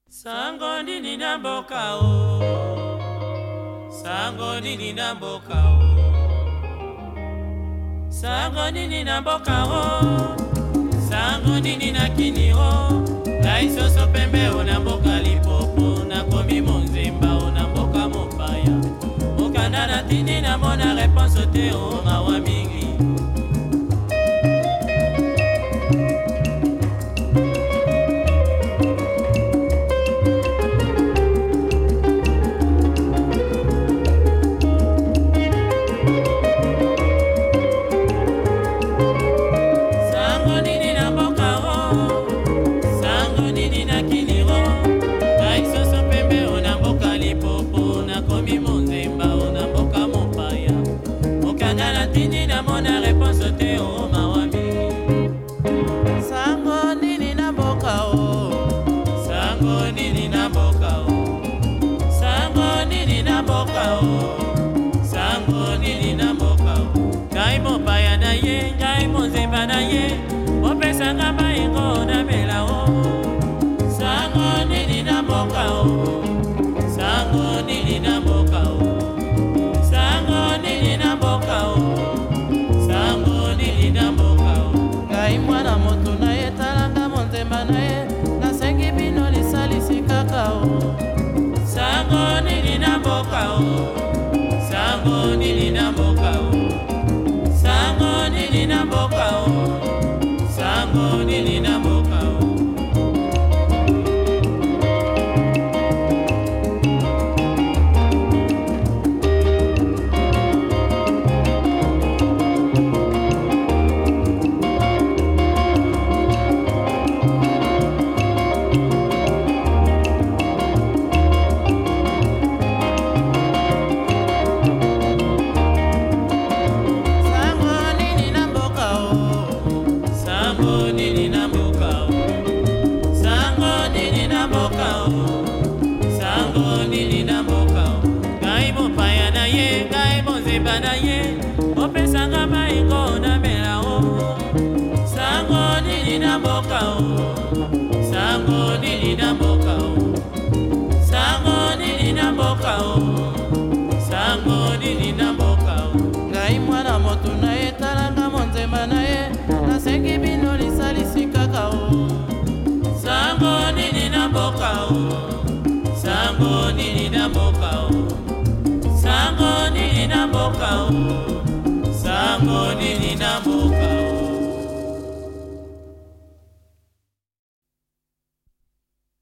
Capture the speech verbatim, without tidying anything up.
Sango nini na mboka o, sango nini na mboka o, sango nini na mboka o, sango nini na kini o, laisoso pembe o na mboka Limpopo, na komi Monzemba o na mboka Mopaya, mokanda na tini na mona réponse te o mawa mingi. Sango nini na mboka o, ngai mopaya na ye, ngai monzemba na ye, opesanga maingo na mela o. Sango nini na mboka o, sango nini na mboka o, sango nini na mboka o, sango nini na mboka o. Ngai mwana moto na ye, talanga monzemba na ye, nasengi bino lisalisi kaka o. Sango nini na mboka o, sango nini na mboka o, sango nini na mboka o, sango nini na mboka o. Na ye, opesanga maingo na mela o. Sango nini na mboka o, sango nini na mboka o.